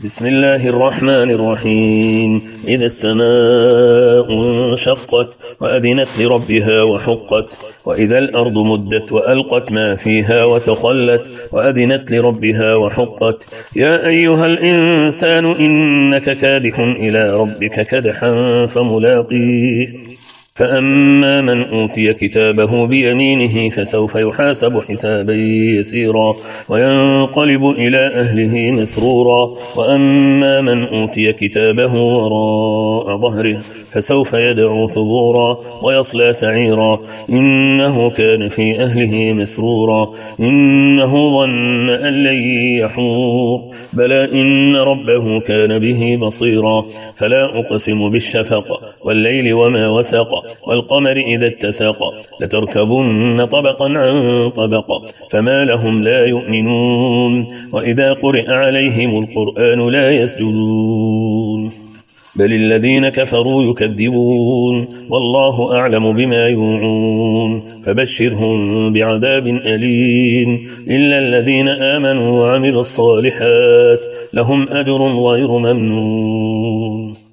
بسم الله الرحمن الرحيم. إذا السماء انشقت وأذنت لربها وحقت وإذا الأرض مدت وألقت ما فيها وتخلت وأذنت لربها وحقت. يا أيها الإنسان إنك كادح إلى ربك كدحا فملاقيه. فأما من أوتي كتابه بيمينه فسوف يحاسب حسابا يسيرا وينقلب إلى أهله مسرورا. وأما من أوتي كتابه وراء ظهره فسوف يدعو ثبورا ويصلى سعيرا إنه كان في أهله مسرورا إنه ظن أن لن يحور بلى إن ربه كان به بصيرا. فلا أقسم بالشفق والليل وما وسق والقمر إذا اتسق لتركبن طبقا عن طبق فما لهم لا يؤمنون. وإذا قرئ عليهم القرآن لا يسجدون بل الذين كفروا يكذبون والله أعلم بما يوعون. فبشرهم بعذاب أليم إلا الذين آمنوا وعملوا الصالحات لهم أجر غير ممنون.